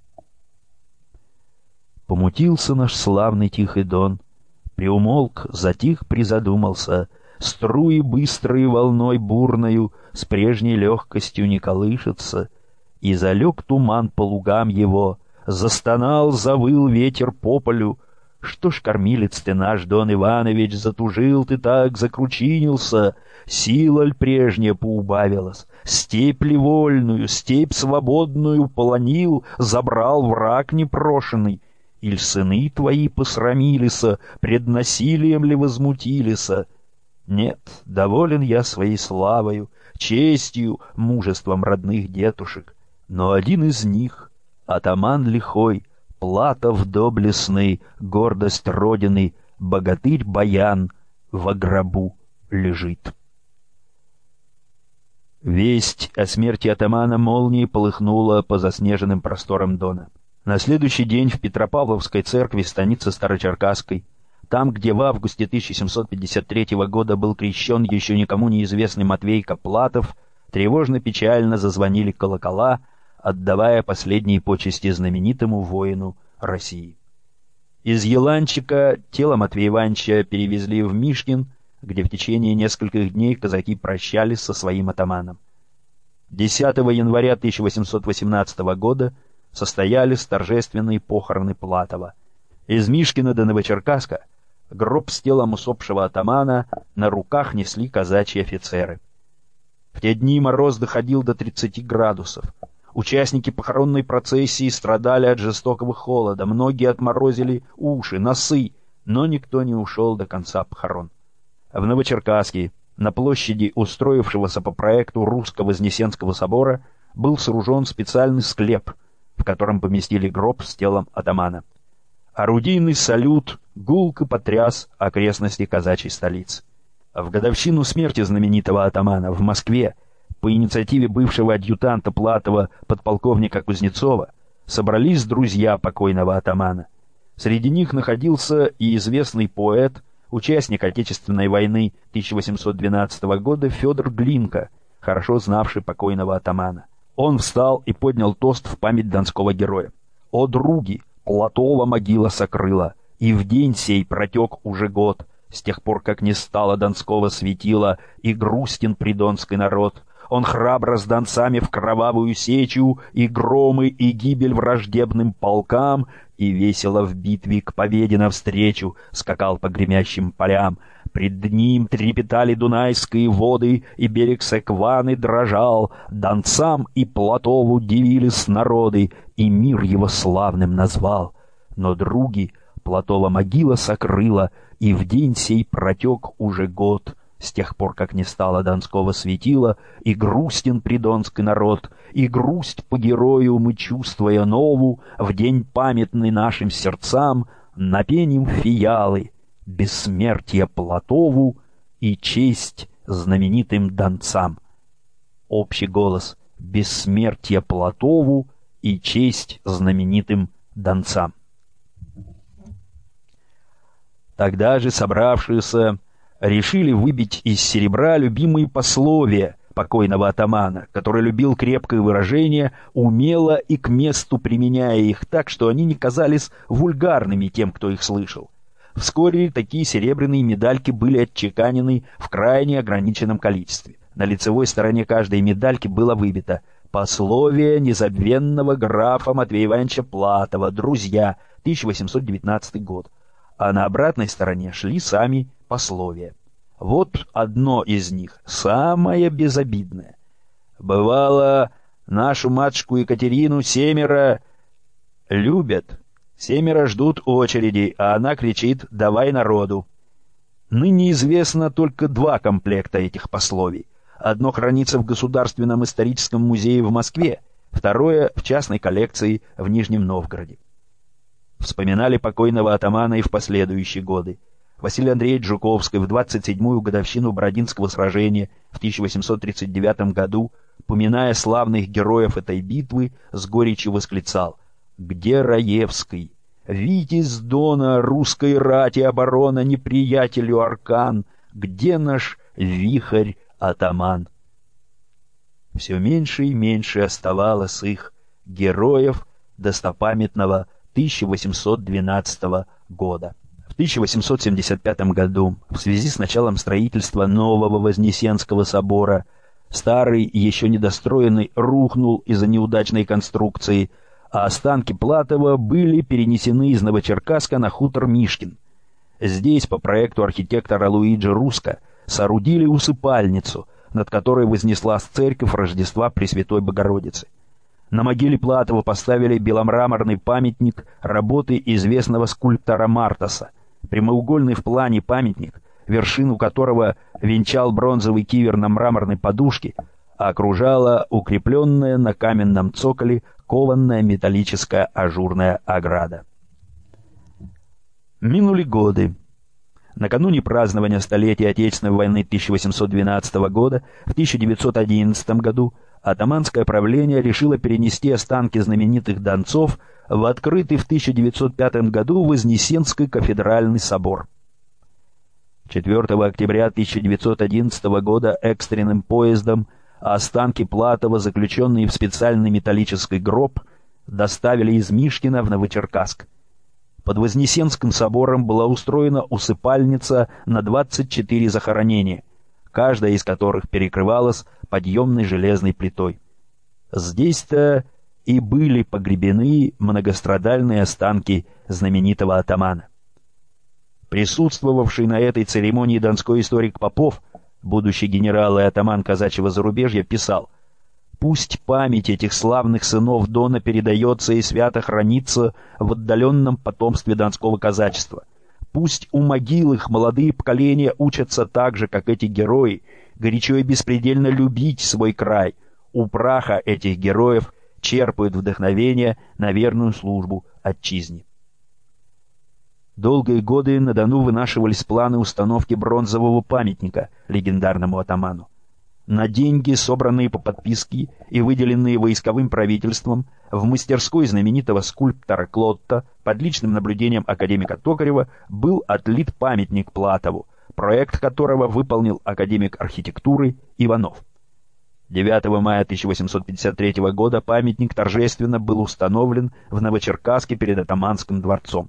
Помутился наш славный тихий Дон, приумолк, затих, призадумался. Струи быстрой волной бурною с прежней легкостью не колышется, и залег туман по лугам его, застонал, завыл ветер по полю. Что ж, кормилец ты наш, Дон Иванович, затужил ты так, закручинился, сила ль прежняя поубавилась, степь ли вольную, степь свободную полонил, забрал враг непрошенный, иль сыны твои посрамилися, пред насилием ли возмутилися? Нет, доволен я своей славою, честью, мужеством родных детушек, но один из них, атаман лихой, Платов доблестный, гордость родины, богатырь-баян, во гробу лежит. Весть о смерти атамана молнией полыхнула по заснеженным просторам Дона. На следующий день в Петропавловской церкви станицы Старочеркасской, там, где в августе тысяча семьсот пятьдесят третьего года был крещен еще никому неизвестный Матвейко Платов, тревожно-печально зазвонили колокола, отдавая последние почести знаменитому воину России. Из Еланчика тело Матвея Ивановича перевезли в Мишкин, где в течение нескольких дней казаки прощались со своим атаманом. десятого января тысяча восемьсот восемнадцатого года состоялись торжественные похороны Платова. Из Мишкина до Новочеркасска гроб с телом усопшего атамана на руках несли казачьи офицеры. В те дни мороз доходил до тридцати градусов. Участники похоронной процессии страдали от жестокого холода, многие отморозили уши, носы, но никто не ушел до конца похорон. В Новочеркасске, на площади устроившегося по проекту Русско-Вознесенского собора, был сооружен специальный склеп, в котором поместили гроб с телом атамана. Орудийный салют гулко потряс окрестности казачьей столицы. В годовщину смерти знаменитого атамана в Москве по инициативе бывшего адъютанта Платова подполковника Кузнецова собрались друзья покойного атамана. Среди них находился и известный поэт, участник Отечественной войны тысяча восемьсот двенадцатого года Федор Глинка, хорошо знавший покойного атамана. Он встал и поднял тост в память донского героя. «О, други, Платова могила сокрыла, и в день сей протек уже год, с тех пор, как не стало донского светила, и грустен придонский народ. Он храбро с донцами в кровавую сечу, и громы, и гибель враждебным полкам, и весело в битве к победе навстречу скакал по гремящим полям. Пред ним трепетали дунайские воды, и берег Секваны дрожал. Донцам и Платову дивились народы, и мир его славным назвал. Но, други, Платова могила сокрыла, и в день сей протек уже год, с тех пор, как не стало донского светила, и грустен придонский народ, и грусть по герою мы, чувствуя нову, в день памятный нашим сердцам, напеним фиалы, бессмертие Платову и честь знаменитым донцам». Общий голос: «Бессмертие Платову и честь знаменитым донцам». Тогда же собравшиеся решили выбить из серебра любимые пословия покойного атамана, который любил крепкое выражение, умело и к месту применяя их так, что они не казались вульгарными тем, кто их слышал. Вскоре такие серебряные медальки были отчеканены в крайне ограниченном количестве. На лицевой стороне каждой медальки было выбито: «Пословие незабвенного графа Матвея Ивановича Платова, друзья, тысяча восемьсот девятнадцатый год». А на обратной стороне шли сами пословия. Вот одно из них, самое безобидное. Бывало, нашу матушку Екатерину семеро любят, семеро ждут очереди, а она кричит «давай народу». Ныне известно только два комплекта этих пословий. Одно хранится в Государственном историческом музее в Москве, второе — в частной коллекции в Нижнем Новгороде. Вспоминали покойного атамана и в последующие годы. Василий Андреевич Жуковский в двадцать седьмую годовщину Бородинского сражения в тысяча восемьсот тридцать девятом году, поминая славных героев этой битвы, с горечью восклицал: «Где Раевский? Витязь Дона, русской рати оборона неприятелю аркан, где наш вихрь-атаман?» Все меньше и меньше оставалось их, героев достопамятного тысяча восемьсот двенадцатого года. В тысяча восемьсот семьдесят пятом году, в связи с началом строительства нового Вознесенского собора, старый, еще недостроенный, рухнул из-за неудачной конструкции, а останки Платова были перенесены из Новочеркасска на хутор Мишкин. Здесь, по проекту архитектора Луиджи Русско, соорудили усыпальницу, над которой вознеслась церковь Рождества Пресвятой Богородицы. На могиле Платова поставили беломраморный памятник работы известного скульптора Мартаса, прямоугольный в плане памятник, вершину которого венчал бронзовый кивер на мраморной подушке, а окружала укрепленная на каменном цоколе кованная металлическая ажурная ограда. Минули годы. Накануне празднования столетия Отечественной войны тысяча восемьсот двенадцатого года, в тысяча девятьсот одиннадцатом году атаманское правление решило перенести останки знаменитых донцов в открытый в тысяча девятьсот пятом году Вознесенский кафедральный собор. четвёртого октября тысяча девятьсот одиннадцатого года экстренным поездом останки Платова, заключенные в специальный металлический гроб, доставили из Мишкина в Новочеркасск. Под Вознесенским собором была устроена усыпальница на двадцать четыре захоронения, каждая из которых перекрывалась подъемной железной плитой. Здесь-то и были погребены многострадальные останки знаменитого атамана. Присутствовавший на этой церемонии донской историк Попов, будущий генерал и атаман казачьего зарубежья, писал: «Пусть память этих славных сынов Дона передается и свято хранится в отдаленном потомстве донского казачества. Пусть у могил их молодые поколения учатся так же, как эти герои, горячо и беспредельно любить свой край. У праха этих героев черпают вдохновение на верную службу отчизне». Долгие годы на Дону вынашивались планы установки бронзового памятника легендарному атаману. На деньги, собранные по подписке и выделенные войсковым правительством, в мастерской знаменитого скульптора Клотта под личным наблюдением академика Токарева был отлит памятник Платову, проект которого выполнил академик архитектуры Иванов. девятого мая тысяча восемьсот пятьдесят третьего года памятник торжественно был установлен в Новочеркасске перед атаманским дворцом.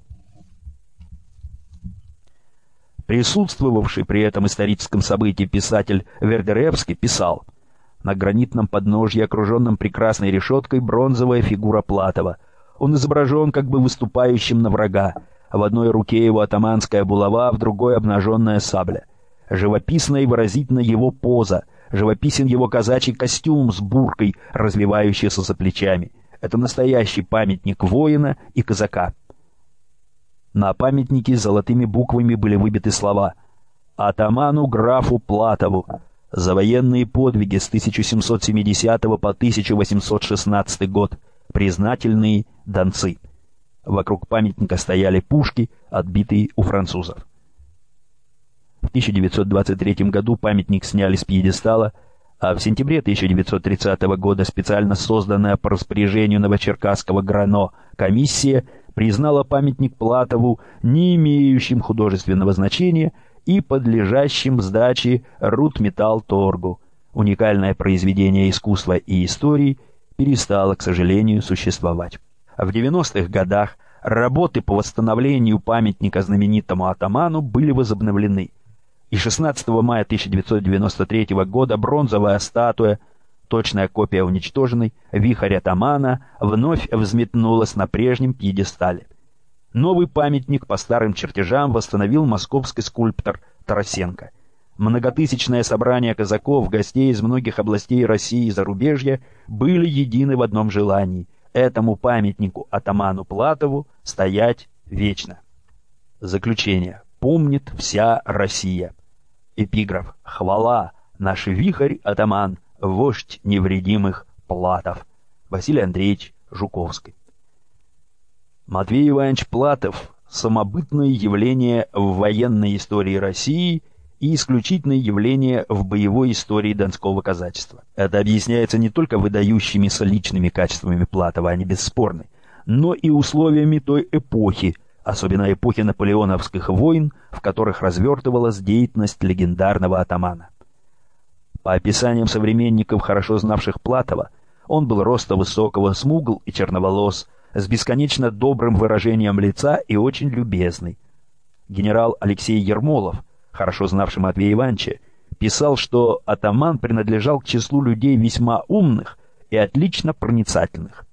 Присутствовавший при этом историческом событии писатель Вердеревский писал: «На гранитном подножье, окруженном прекрасной решеткой, бронзовая фигура Платова. Он изображен как бы выступающим на врага. В одной руке его атаманская булава, в другой обнаженная сабля. Живописна и выразительна его поза, живописен его казачий костюм с буркой, развивающийся за плечами. Это настоящий памятник воина и казака». На памятнике золотыми буквами были выбиты слова: «Атаману графу Платову за военные подвиги с тысяча семьсот семидесятого по тысяча восемьсот шестнадцатый год. Признательные донцы». Вокруг памятника стояли пушки, отбитые у французов. В тысяча девятьсот двадцать третьем году памятник сняли с пьедестала, а в сентябре тысяча девятьсот тридцатого года специально созданная по распоряжению новочеркасского ГРАНО комиссия признала памятник Платову не имеющим художественного значения и подлежащим сдаче Рудметаллторгу. Уникальное произведение искусства и истории перестало, к сожалению, существовать. В девяностых годах работы по восстановлению памятника знаменитому атаману были возобновлены, и шестнадцатого мая тысяча девятьсот девяносто третьего года бронзовая статуя, точная копия уничтоженной, вихрь атамана, вновь взметнулась на прежнем пьедестале. Новый памятник по старым чертежам восстановил московский скульптор Тарасенко. Многотысячное собрание казаков, гостей из многих областей России и зарубежья были едины в одном желании — этому памятнику атаману Платову стоять вечно. Заключение. Помнит вся Россия. Эпиграф. Хвала, наш вихрь-атаман, вождь невредимых Платов. Василий Андреевич Жуковский. Матвей Иванович Платов — самобытное явление в военной истории России и исключительное явление в боевой истории донского казачества. Это объясняется не только выдающимися личными качествами Платова, они бесспорны, но и условиями той эпохи, особенно эпохи наполеоновских войн, в которых развертывалась деятельность легендарного атамана. По описаниям современников, хорошо знавших Платова, он был роста высокого, смугл и черноволос, с бесконечно добрым выражением лица и очень любезный. Генерал Алексей Ермолов, хорошо знавший Матвея Ивановича, писал, что атаман принадлежал к числу людей весьма умных и отлично проницательных.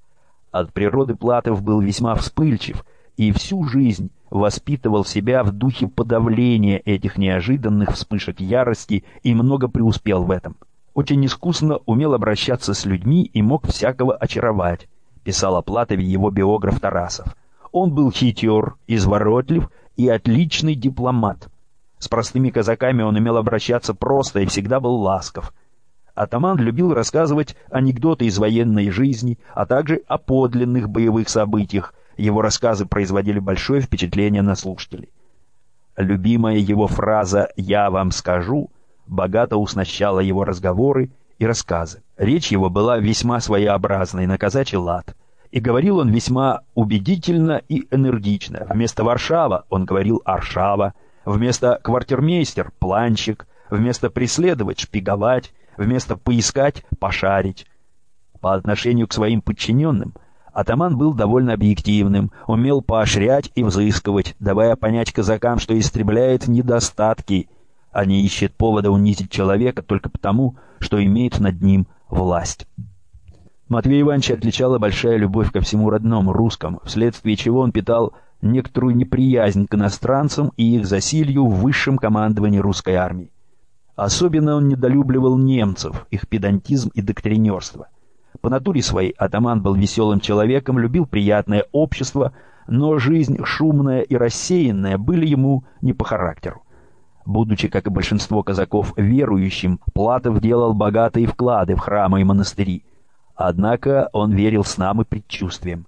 От природы Платов был весьма вспыльчив и всю жизнь воспитывал себя в духе подавления этих неожиданных вспышек ярости и много преуспел в этом. Очень искусно умел обращаться с людьми и мог всякого очаровать, писал о Платове его биограф Тарасов. Он был хитер, изворотлив и отличный дипломат. С простыми казаками он умел обращаться просто и всегда был ласков. Атаман любил рассказывать анекдоты из военной жизни, а также о подлинных боевых событиях. Его рассказы производили большое впечатление на слушателей. Любимая его фраза «я вам скажу» богато уснащала его разговоры и рассказы. Речь его была весьма своеобразной, на казачий лад, и говорил он весьма убедительно и энергично. Вместо «Варшава» он говорил «Аршава», вместо «квартирмейстер» — «планщик», вместо «преследовать» — «шпиговать», вместо «поискать» — «пошарить». По отношению к своим подчиненным атаман был довольно объективным, умел поощрять и взыскивать, давая понять казакам, что истребляет недостатки, а не ищет повода унизить человека только потому, что имеет над ним власть. Матвея Ивановича отличала большая любовь ко всему родному, русскому, вследствие чего он питал некоторую неприязнь к иностранцам и их засилью в высшем командовании русской армии. Особенно он недолюбливал немцев, их педантизм и доктринерство. По натуре своей атаман был веселым человеком, любил приятное общество, но жизнь шумная и рассеянная были ему не по характеру. Будучи, как и большинство казаков, верующим, Платов делал богатые вклады в храмы и монастыри. Однако он верил снам и предчувствиям.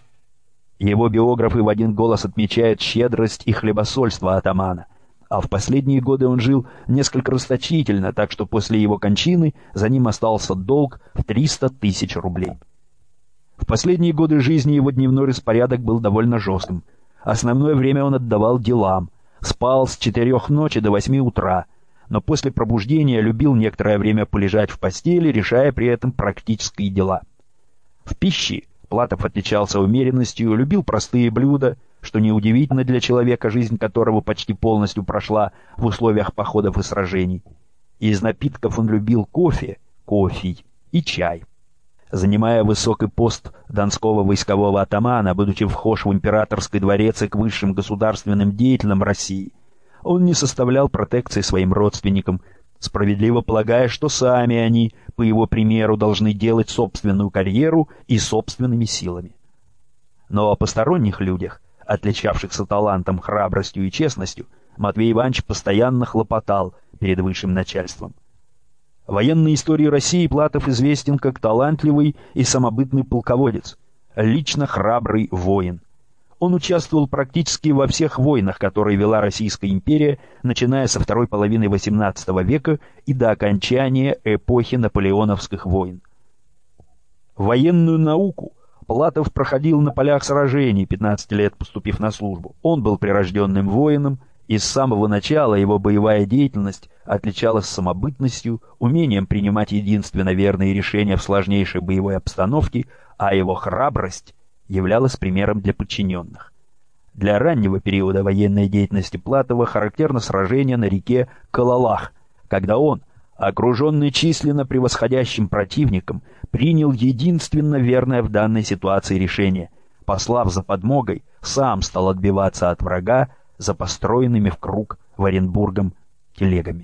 Его биографы в один голос отмечают щедрость и хлебосольство атамана, а в последние годы он жил несколько расточительно, так что после его кончины за ним остался долг в триста тысяч рублей. В последние годы жизни его дневной распорядок был довольно жестким. Основное время он отдавал делам, спал с четырех ночи до восьми утра, но после пробуждения любил некоторое время полежать в постели, решая при этом практические дела. В пище Платов отличался умеренностью, любил простые блюда, что неудивительно для человека, жизнь которого почти полностью прошла в условиях походов и сражений. Из напитков он любил кофе, кофе и чай. Занимая высокий пост донского войскового атамана, будучи вхож в императорский дворец и к высшим государственным деятелям России, он не составлял протекции своим родственникам, справедливо полагая, что сами они, по его примеру, должны делать собственную карьеру и собственными силами. Но о посторонних людях, отличавшихся талантом, храбростью и честностью, Матвей Иванович постоянно хлопотал перед высшим начальством. В военной истории России Платов известен как талантливый и самобытный полководец, лично храбрый воин. Он участвовал практически во всех войнах, которые вела Российская империя, начиная со второй половины восемнадцатого века и до окончания эпохи наполеоновских войн. Военную науку Платов проходил на полях сражений, пятнадцать лет поступив на службу. Он был прирожденным воином, и с самого начала его боевая деятельность отличалась самобытностью, умением принимать единственно верные решения в сложнейшей боевой обстановке, а его храбрость являлась примером для подчиненных. Для раннего периода военной деятельности Платова характерно сражение на реке Кололах, когда он, окруженный численно превосходящим противником, принял единственно верное в данной ситуации решение. Послав за подмогой, сам стал отбиваться от врага за построенными в круг в Оренбургом телегами.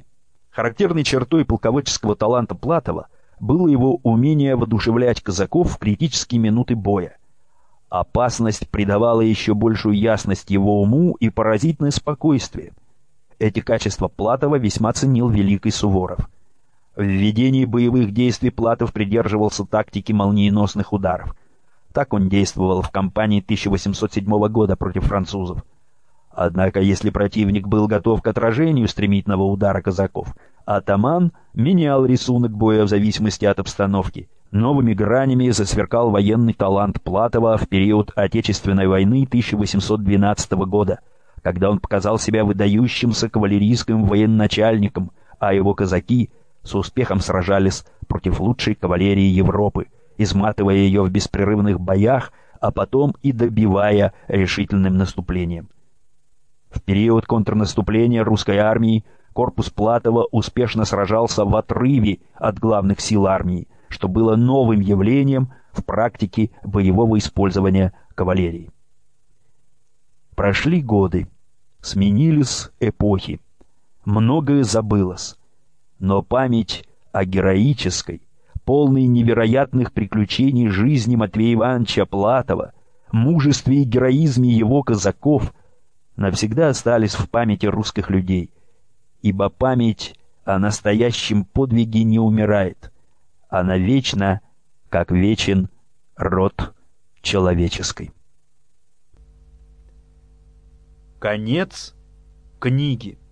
Характерной чертой полководческого таланта Платова было его умение воодушевлять казаков в критические минуты боя. Опасность придавала еще большую ясность его уму и поразительное спокойствие. Эти качества Платова весьма ценил великий Суворов. В ведении боевых действий Платов придерживался тактики молниеносных ударов. Так он действовал в кампании тысяча восемьсот седьмого года против французов. Однако, если противник был готов к отражению стремительного удара казаков, атаман менял рисунок боя в зависимости от обстановки. Новыми гранями засверкал военный талант Платова в период Отечественной войны тысяча восемьсот двенадцатого года, когда он показал себя выдающимся кавалерийским военачальником, а его казаки с успехом сражались против лучшей кавалерии Европы, изматывая ее в беспрерывных боях, а потом и добивая решительным наступлением. В период контрнаступления русской армии корпус Платова успешно сражался в отрыве от главных сил армии, что было новым явлением в практике боевого использования кавалерии. Прошли годы, сменились эпохи, многое забылось, но память о героической, полной невероятных приключений жизни Матвея Ивановича Платова, мужестве и героизме его казаков навсегда остались в памяти русских людей, ибо память о настоящем подвиге не умирает, она вечна, как вечен род человеческий. Конец книги.